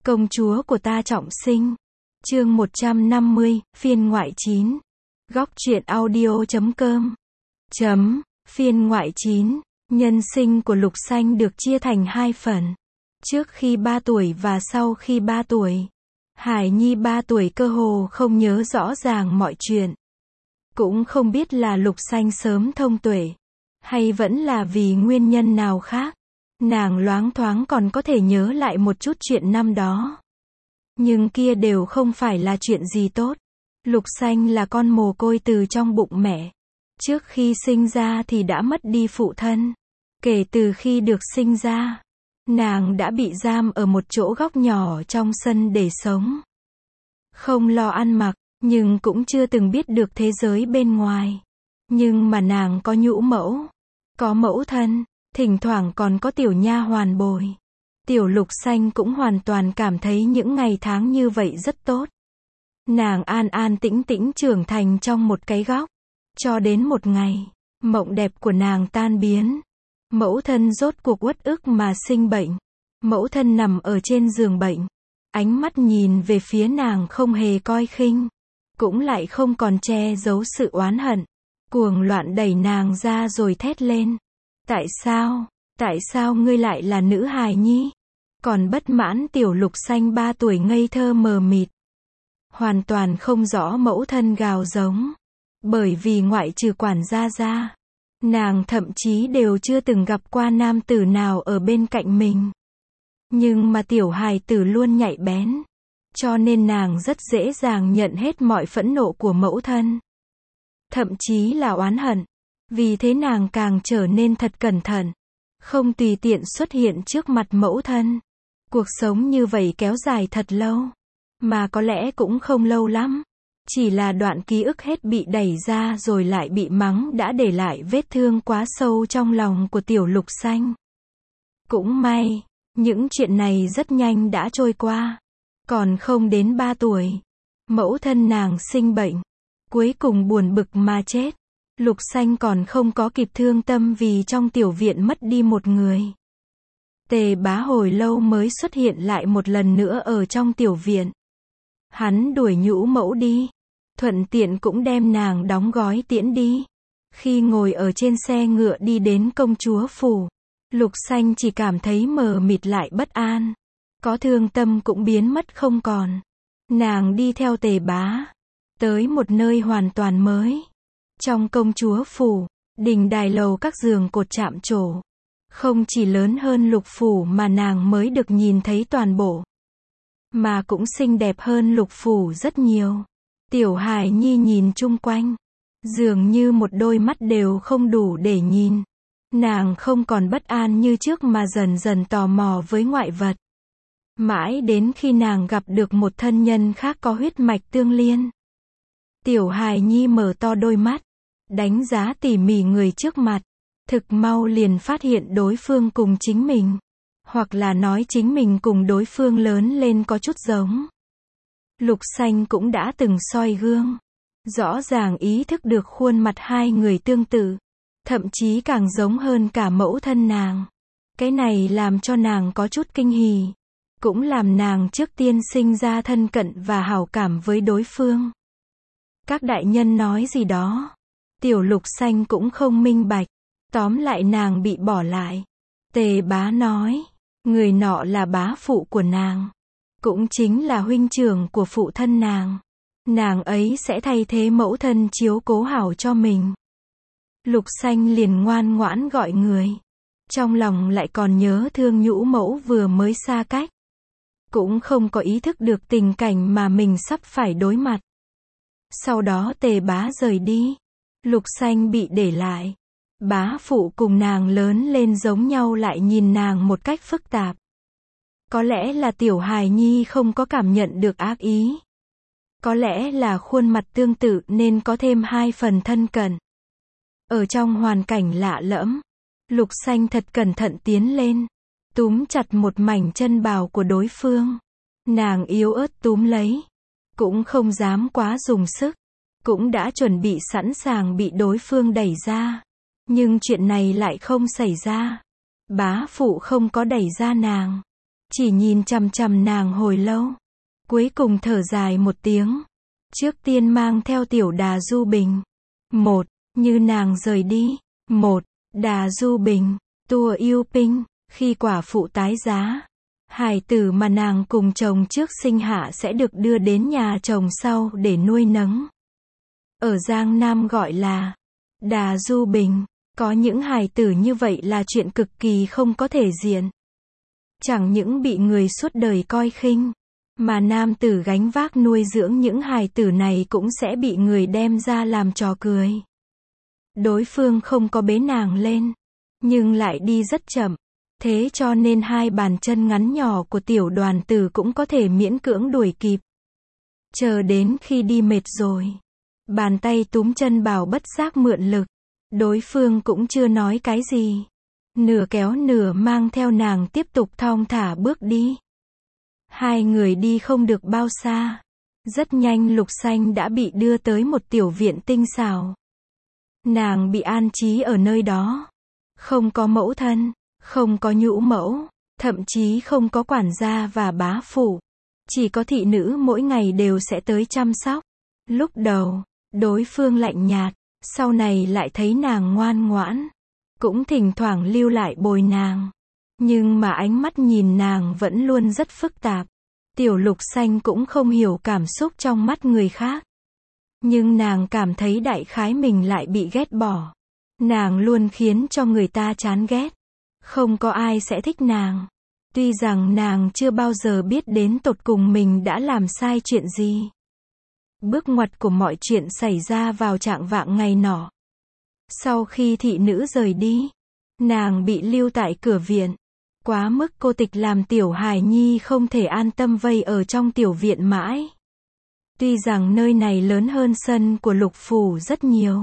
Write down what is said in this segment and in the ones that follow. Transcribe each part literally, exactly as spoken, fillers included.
Công chúa của ta trọng sinh. Chương một trăm năm mươi, phiên ngoại chín. Góc truyện audio chấm com. Chấm, phiên ngoại chín. Nhân sinh của Lục Xanh được chia thành hai phần. Trước khi ba tuổi và sau khi ba tuổi. Hải Nhi ba tuổi cơ hồ không nhớ rõ ràng mọi chuyện. Cũng không biết là Lục Xanh sớm thông tuệ, hay vẫn là vì nguyên nhân nào khác. Nàng loáng thoáng còn có thể nhớ lại một chút chuyện năm đó. Nhưng kia đều không phải là chuyện gì tốt. Lục Xanh là con mồ côi từ trong bụng mẹ. Trước khi sinh ra thì đã mất đi phụ thân. Kể từ khi được sinh ra, nàng đã bị giam ở một chỗ góc nhỏ trong sân để sống. Không lo ăn mặc, nhưng cũng chưa từng biết được thế giới bên ngoài. Nhưng mà nàng có nhũ mẫu, có mẫu thân, thỉnh thoảng còn có tiểu nha hoàn bồi. Tiểu Lục Xanh cũng hoàn toàn cảm thấy những ngày tháng như vậy rất tốt. Nàng an an tĩnh tĩnh trưởng thành trong một cái góc. Cho đến một ngày, mộng đẹp của nàng tan biến. Mẫu thân rốt cuộc uất ức mà sinh bệnh. Mẫu thân nằm ở trên giường bệnh. Ánh mắt nhìn về phía nàng không hề coi khinh. Cũng lại không còn che giấu sự oán hận. Cuồng loạn đẩy nàng ra rồi thét lên. Tại sao? Tại sao ngươi lại là nữ hài nhi? Còn bất mãn tiểu Lục Xanh ba tuổi ngây thơ mờ mịt. Hoàn toàn không rõ mẫu thân gào giống. Bởi vì ngoại trừ quản gia ra, nàng thậm chí đều chưa từng gặp qua nam tử nào ở bên cạnh mình. Nhưng mà tiểu hài tử luôn nhạy bén. Cho nên nàng rất dễ dàng nhận hết mọi phẫn nộ của mẫu thân. Thậm chí là oán hận. Vì thế nàng càng trở nên thật cẩn thận. Không tùy tiện xuất hiện trước mặt mẫu thân. Cuộc sống như vậy kéo dài thật lâu. Mà có lẽ cũng không lâu lắm. Chỉ là đoạn ký ức hết bị đẩy ra rồi lại bị mắng đã để lại vết thương quá sâu trong lòng của tiểu Lục Xanh. Cũng may, những chuyện này rất nhanh đã trôi qua. Còn không đến ba tuổi, mẫu thân nàng sinh bệnh. Cuối cùng buồn bực mà chết. Lục Xanh còn không có kịp thương tâm vì trong tiểu viện mất đi một người. Tề Bá hồi lâu mới xuất hiện lại một lần nữa ở trong tiểu viện. Hắn đuổi nhũ mẫu đi. Thuận tiện cũng đem nàng đóng gói tiễn đi. Khi ngồi ở trên xe ngựa đi đến công chúa phủ, Lục Xanh chỉ cảm thấy mờ mịt lại bất an. Có thương tâm cũng biến mất không còn. Nàng đi theo Tề Bá tới một nơi hoàn toàn mới. Trong công chúa phủ, đình đài lầu các giường cột chạm trổ. Không chỉ lớn hơn lục phủ mà nàng mới được nhìn thấy toàn bộ. Mà cũng xinh đẹp hơn lục phủ rất nhiều. Tiểu Hải Nhi nhìn chung quanh. Dường như một đôi mắt đều không đủ để nhìn. Nàng không còn bất an như trước mà dần dần tò mò với ngoại vật. Mãi đến khi nàng gặp được một thân nhân khác có huyết mạch tương liên. Tiểu Hải Nhi mở to đôi mắt. Đánh giá tỉ mỉ người trước mặt. Thực mau liền phát hiện đối phương cùng chính mình. Hoặc là nói chính mình cùng đối phương lớn lên có chút giống. Lục Xanh cũng đã từng soi gương. Rõ ràng ý thức được khuôn mặt hai người tương tự. Thậm chí càng giống hơn cả mẫu thân nàng. Cái này làm cho nàng có chút kinh hỉ. Cũng làm nàng trước tiên sinh ra thân cận và hảo cảm với đối phương. Các đại nhân nói gì đó. Tiểu Lục Xanh cũng không minh bạch. Tóm lại nàng bị bỏ lại. Tề Bá nói. Người nọ là bá phụ của nàng. Cũng chính là huynh trưởng của phụ thân nàng. Nàng ấy sẽ thay thế mẫu thân chiếu cố hảo cho mình. Lục Xanh liền ngoan ngoãn gọi người. Trong lòng lại còn nhớ thương nhũ mẫu vừa mới xa cách. Cũng không có ý thức được tình cảnh mà mình sắp phải đối mặt. Sau đó Tề Bá rời đi. Lục Xanh bị để lại. Bá phụ cùng nàng lớn lên giống nhau lại nhìn nàng một cách phức tạp. Có lẽ là tiểu hài nhi không có cảm nhận được ác ý. Có lẽ là khuôn mặt tương tự nên có thêm hai phần thân cận. Ở trong hoàn cảnh lạ lẫm, Lục Xanh thật cẩn thận tiến lên. Túm chặt một mảnh chân bào của đối phương. Nàng yếu ớt túm lấy. Cũng không dám quá dùng sức. Cũng đã chuẩn bị sẵn sàng bị đối phương đẩy ra. Nhưng chuyện này lại không xảy ra. Bá phụ không có đẩy ra nàng. chỉ nhìn chằm chằm nàng hồi lâu. Cuối cùng thở dài một tiếng. Trước tiên mang theo tiểu Đà Du Bình. Một, như nàng rời đi. Một, Đà Du Bình, tua yêu pinh, khi quả phụ tái giá. Hài tử mà nàng cùng chồng trước sinh hạ sẽ được đưa đến nhà chồng sau để nuôi nấng. Ở Giang Nam gọi là Đà Du Bình. Có những hài tử như vậy là chuyện cực kỳ không có thể diện. Chẳng những bị người suốt đời coi khinh, mà nam tử gánh vác nuôi dưỡng những hài tử này cũng sẽ bị người đem ra làm trò cười. Đối phương không có bế nàng lên, nhưng lại đi rất chậm. Thế cho nên hai bàn chân ngắn nhỏ của tiểu đoàn tử cũng có thể miễn cưỡng đuổi kịp. Chờ đến khi đi mệt rồi, bàn tay túm chân bảo bất giác mượn lực. Đối phương cũng chưa nói cái gì. Nửa kéo nửa mang theo nàng tiếp tục thong thả bước đi. Hai người đi không được bao xa. Rất nhanh Lục Xanh đã bị đưa tới một tiểu viện tinh xảo. Nàng bị an trí ở nơi đó. Không có mẫu thân, không có nhũ mẫu, thậm chí không có quản gia và bá phụ. Chỉ có thị nữ mỗi ngày đều sẽ tới chăm sóc. Lúc đầu, đối phương lạnh nhạt, sau này lại thấy nàng ngoan ngoãn. Cũng thỉnh thoảng lưu lại bồi nàng. Nhưng mà ánh mắt nhìn nàng vẫn luôn rất phức tạp. Tiểu Lục Xanh cũng không hiểu cảm xúc trong mắt người khác. Nhưng nàng cảm thấy đại khái mình lại bị ghét bỏ. Nàng luôn khiến cho người ta chán ghét. Không có ai sẽ thích nàng. Tuy rằng nàng chưa bao giờ biết đến tột cùng mình đã làm sai chuyện gì. Bước ngoặt của mọi chuyện xảy ra vào trạng vạng ngày nọ. Sau khi thị nữ rời đi, nàng bị lưu tại cửa viện. Quá mức cô tịch làm tiểu hài nhi không thể an tâm vây ở trong tiểu viện mãi. Tuy rằng nơi này lớn hơn sân của Lục phủ rất nhiều,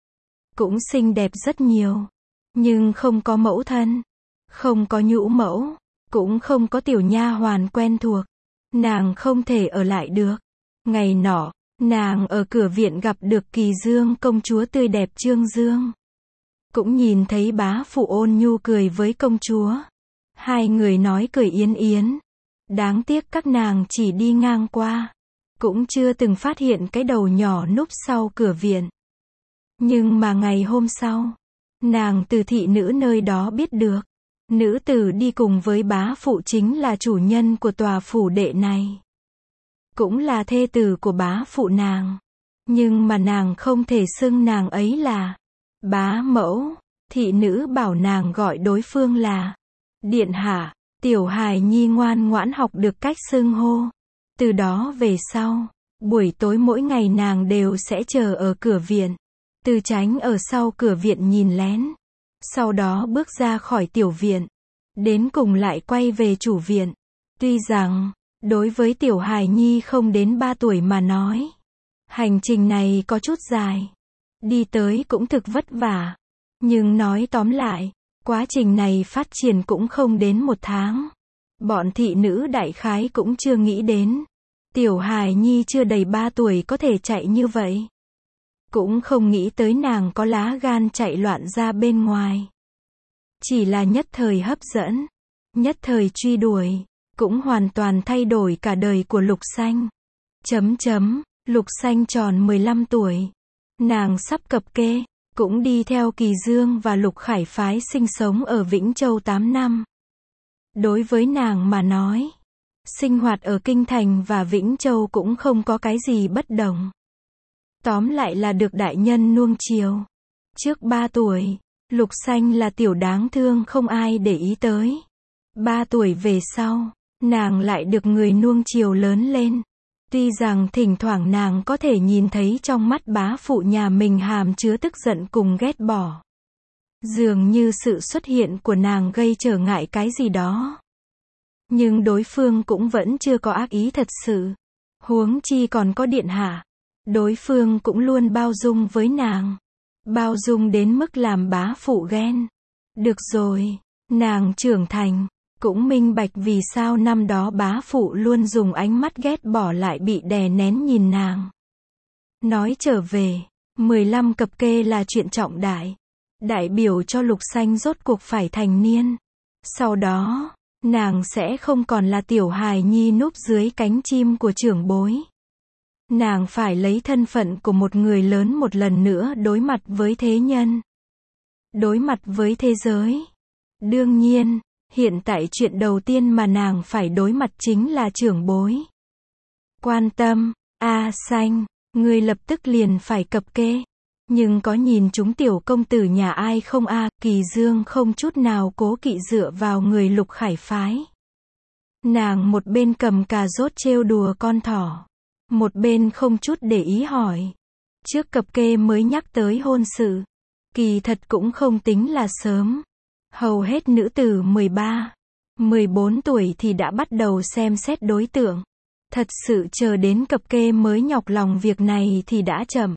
cũng xinh đẹp rất nhiều, nhưng không có mẫu thân, không có nhũ mẫu, cũng không có tiểu nha hoàn quen thuộc. Nàng không thể ở lại được. Ngày nọ, nàng ở cửa viện gặp được Kỳ Dương công chúa tươi đẹp Trương Dương. Cũng nhìn thấy bá phụ ôn nhu cười với công chúa. Hai người nói cười yến yến. Đáng tiếc các nàng chỉ đi ngang qua, cũng chưa từng phát hiện cái đầu nhỏ núp sau cửa viện. Nhưng mà ngày hôm sau, nàng từ thị nữ nơi đó biết được, nữ tử đi cùng với bá phụ chính là chủ nhân của tòa phủ đệ này. Cũng là thê tử của bá phụ nàng. Nhưng mà nàng không thể xưng nàng ấy là bá mẫu. Thị nữ bảo nàng gọi đối phương là điện hạ. Tiểu hài nhi ngoan ngoãn học được cách xưng hô. Từ đó về sau, buổi tối mỗi ngày nàng đều sẽ chờ ở cửa viện. Từ tránh ở sau cửa viện nhìn lén. Sau đó bước ra khỏi tiểu viện. Đến cùng lại quay về chủ viện. Tuy rằng, đối với tiểu hài nhi không đến ba tuổi mà nói, hành trình này có chút dài. Đi tới cũng thực vất vả. Nhưng nói tóm lại, quá trình này phát triển cũng không đến một tháng. Bọn thị nữ đại khái cũng chưa nghĩ đến. Tiểu hài nhi chưa đầy ba tuổi có thể chạy như vậy. Cũng không nghĩ tới nàng có lá gan chạy loạn ra bên ngoài. Chỉ là nhất thời hấp dẫn, nhất thời truy đuổi, cũng hoàn toàn thay đổi cả đời của Lục Xanh. Chấm chấm, Lục Xanh tròn mười lăm tuổi. Nàng sắp cập kê, cũng đi theo Kỳ Dương và Lục Khải phái sinh sống ở Vĩnh Châu tám năm. Đối với nàng mà nói, sinh hoạt ở Kinh Thành và Vĩnh Châu cũng không có cái gì bất đồng. Tóm lại là được đại nhân nuông chiều. Trước ba tuổi, Lục Xanh là tiểu đáng thương không ai để ý tới. Ba tuổi về sau, nàng lại được người nuông chiều lớn lên. Tuy rằng thỉnh thoảng nàng có thể nhìn thấy trong mắt bá phụ nhà mình hàm chứa tức giận cùng ghét bỏ. Dường như sự xuất hiện của nàng gây trở ngại cái gì đó. Nhưng đối phương cũng vẫn chưa có ác ý thật sự. Huống chi còn có điện hạ. Đối phương cũng luôn bao dung với nàng. Bao dung đến mức làm bá phụ ghen. Được rồi, nàng trưởng thành, cũng minh bạch vì sao năm đó bá phụ luôn dùng ánh mắt ghét bỏ lại bị đè nén nhìn nàng. Nói trở về, mười lăm cập kê là chuyện trọng đại. Đại biểu cho Lục Xanh rốt cuộc phải thành niên. Sau đó, Nàng sẽ không còn là tiểu hài nhi núp dưới cánh chim của trưởng bối. Nàng phải lấy thân phận của một người lớn một lần nữa đối mặt với thế nhân. Đối mặt với thế giới. Đương nhiên, hiện tại chuyện đầu tiên mà nàng phải đối mặt chính là trưởng bối. Quan tâm, A Xanh, ngươi lập tức liền phải cập kê. Nhưng có nhìn chúng tiểu công tử nhà ai không a? Kỳ Dương không chút nào cố kỵ dựa vào người Lục Khải phái. Nàng một bên cầm cà rốt trêu đùa con thỏ, một bên không chút để ý hỏi. Trước cập kê mới nhắc tới hôn sự. Kỳ thật cũng không tính là sớm. Hầu hết nữ tử mười ba, mười bốn tuổi thì đã bắt đầu xem xét đối tượng. Thật sự chờ đến cập kê mới nhọc lòng việc này thì đã chậm.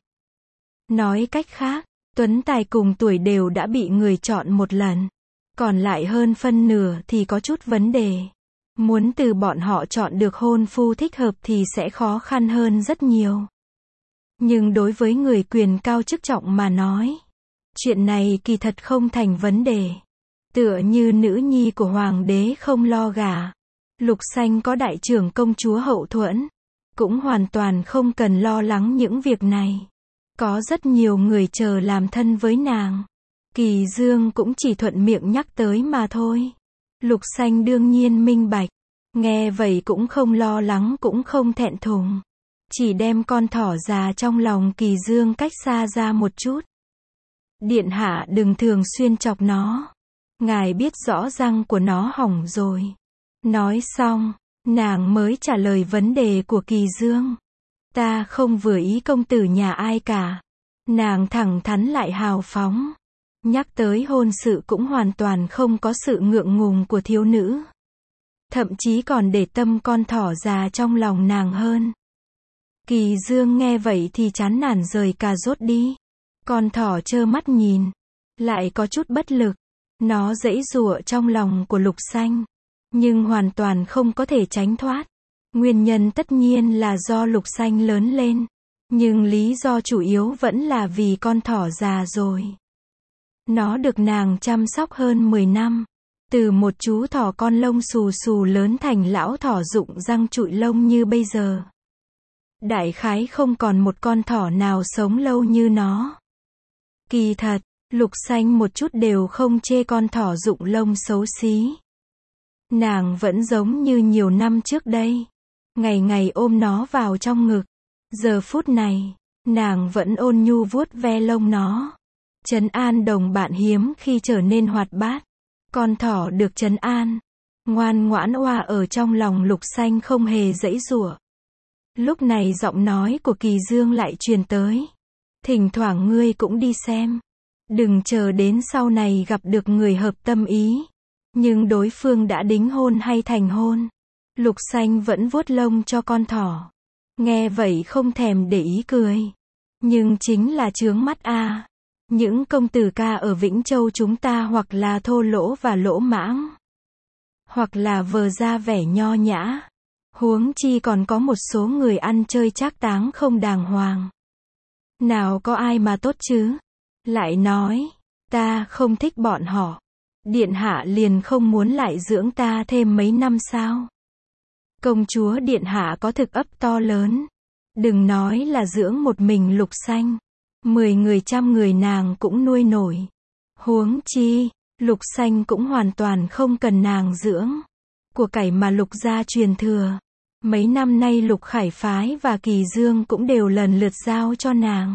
Nói cách khác, tuấn tài cùng tuổi đều đã bị người chọn một lần. Còn lại hơn phân nửa thì có chút vấn đề. Muốn từ bọn họ chọn được hôn phu thích hợp thì sẽ khó khăn hơn rất nhiều. Nhưng đối với người quyền cao chức trọng mà nói, chuyện này kỳ thật không thành vấn đề. Tựa như nữ nhi của hoàng đế không lo gả. Lục Xanh có đại trưởng công chúa hậu thuẫn, cũng hoàn toàn không cần lo lắng những việc này. Có rất nhiều người chờ làm thân với nàng. Kỳ Dương cũng chỉ thuận miệng nhắc tới mà thôi. Lục Xanh đương nhiên minh bạch. Nghe vậy cũng không lo lắng cũng không thẹn thùng. Chỉ đem con thỏ già trong lòng Kỳ Dương cách xa ra một chút. Điện hạ đừng thường xuyên chọc nó. Ngài biết rõ răng của nó hỏng rồi. Nói xong, nàng mới trả lời vấn đề của Kỳ Dương. Ta không vừa ý công tử nhà ai cả. Nàng thẳng thắn lại hào phóng. Nhắc tới hôn sự cũng hoàn toàn không có sự ngượng ngùng của thiếu nữ. Thậm chí còn để tâm con thỏ già trong lòng nàng hơn. Kỳ Dương nghe vậy thì chán nản rời cà rốt đi. Con thỏ trơ mắt nhìn. Lại có chút bất lực. Nó giãy giụa trong lòng của Lục Xanh. Nhưng hoàn toàn không có thể tránh thoát. Nguyên nhân tất nhiên là do Lục Xanh lớn lên. Nhưng lý do chủ yếu vẫn là vì con thỏ già rồi. Nó được nàng chăm sóc hơn mười năm. Từ một chú thỏ con lông xù xù lớn thành lão thỏ rụng răng trụi lông như bây giờ. Đại khái không còn một con thỏ nào sống lâu như nó. Kỳ thật, Lục Xanh một chút đều không chê con thỏ rụng lông xấu xí. Nàng vẫn giống như nhiều năm trước đây. Ngày ngày ôm nó vào trong ngực. Giờ phút này, nàng vẫn ôn nhu vuốt ve lông nó. Trấn an đồng bạn hiếm khi trở nên hoạt bát. Con thỏ được trấn an. Ngoan ngoãn oa ở trong lòng Lục Xanh không hề giãy giụa. Lúc này giọng nói của Kỳ Dương lại truyền tới. Thỉnh thoảng ngươi cũng đi xem. Đừng chờ đến sau này gặp được người hợp tâm ý. Nhưng đối phương đã đính hôn hay thành hôn. Lục Xanh vẫn vuốt lông cho con thỏ. Nghe vậy không thèm để ý cười. Nhưng chính là chướng mắt a. Những công tử ca ở Vĩnh Châu chúng ta hoặc là thô lỗ và lỗ mãng. Hoặc là vờ ra vẻ nho nhã. Huống chi còn có một số người ăn chơi trác táng không đàng hoàng. Nào có ai mà tốt chứ? Lại nói, ta không thích bọn họ. Điện hạ liền không muốn lại dưỡng ta thêm mấy năm sao? Công chúa điện hạ có thực ấp to lớn. Đừng nói là dưỡng một mình Lục Xanh. Mười người trăm người nàng cũng nuôi nổi. Huống chi, Lục Xanh cũng hoàn toàn không cần nàng dưỡng. Của cải mà Lục gia truyền thừa. Mấy năm nay Lục Khải phái và Kỳ Dương cũng đều lần lượt giao cho nàng.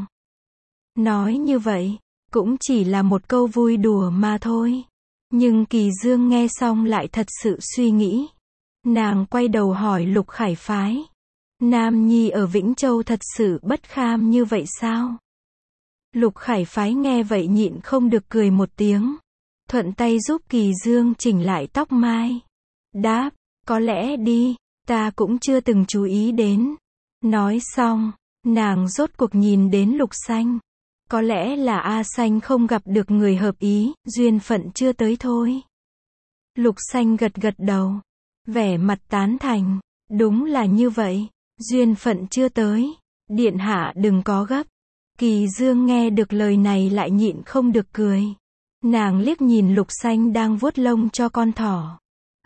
Nói như vậy, cũng chỉ là một câu vui đùa mà thôi. Nhưng Kỳ Dương nghe xong lại thật sự suy nghĩ. Nàng quay đầu hỏi Lục Khải phái. Nam nhi ở Vĩnh Châu thật sự bất kham như vậy sao? Lục Khải phái nghe vậy nhịn không được cười một tiếng. Thuận tay giúp Kỳ Dương chỉnh lại tóc mai. Đáp, có lẽ đi, ta cũng chưa từng chú ý đến. Nói xong, nàng rốt cuộc nhìn đến Lục Xanh. Có lẽ là A Xanh không gặp được người hợp ý, duyên phận chưa tới thôi. Lục Xanh gật gật đầu. Vẻ mặt tán thành. Đúng là như vậy. Duyên phận chưa tới. Điện hạ đừng có gấp. Kỳ Dương nghe được lời này lại nhịn không được cười. Nàng liếc nhìn Lục Xanh đang vuốt lông cho con thỏ.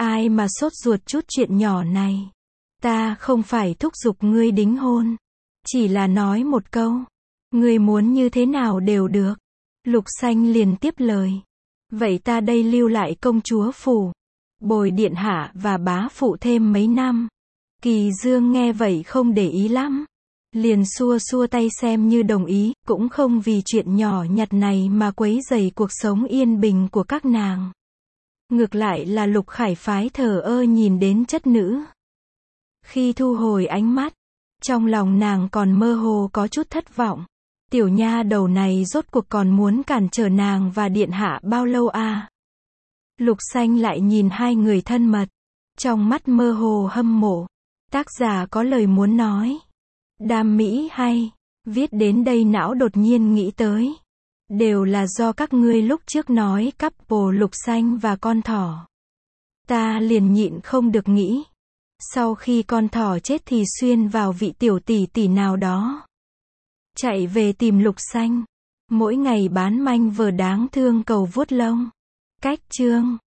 Ai mà sốt ruột chút chuyện nhỏ này. Ta không phải thúc giục ngươi đính hôn. Chỉ là nói một câu. Ngươi muốn như thế nào đều được. Lục Xanh liền tiếp lời. Vậy ta đây lưu lại công chúa phủ. Bồi điện hạ và bá phụ thêm mấy năm. Kỳ Dương nghe vậy không để ý lắm. Liền xua xua tay xem như đồng ý, cũng không vì chuyện nhỏ nhặt này mà quấy rầy cuộc sống yên bình của các nàng. Ngược lại là Lục Khải Phái thờ ơ nhìn đến chất nữ. Khi thu hồi ánh mắt, trong lòng nàng còn mơ hồ có chút thất vọng. Tiểu nha đầu này rốt cuộc còn muốn cản trở nàng và điện hạ bao lâu à? Lục Xanh lại nhìn hai người thân mật. Trong mắt mơ hồ hâm mộ. Tác giả có lời muốn nói. Đam mỹ hay. Viết đến đây não đột nhiên nghĩ tới. Đều là do các ngươi lúc trước nói couple Lục Xanh và con thỏ. Ta liền nhịn không được nghĩ. Sau khi con thỏ chết thì xuyên vào vị tiểu tỷ tỷ nào đó. Chạy về tìm Lục Xanh. Mỗi ngày bán manh vờ đáng thương cầu vuốt lông. Cách chương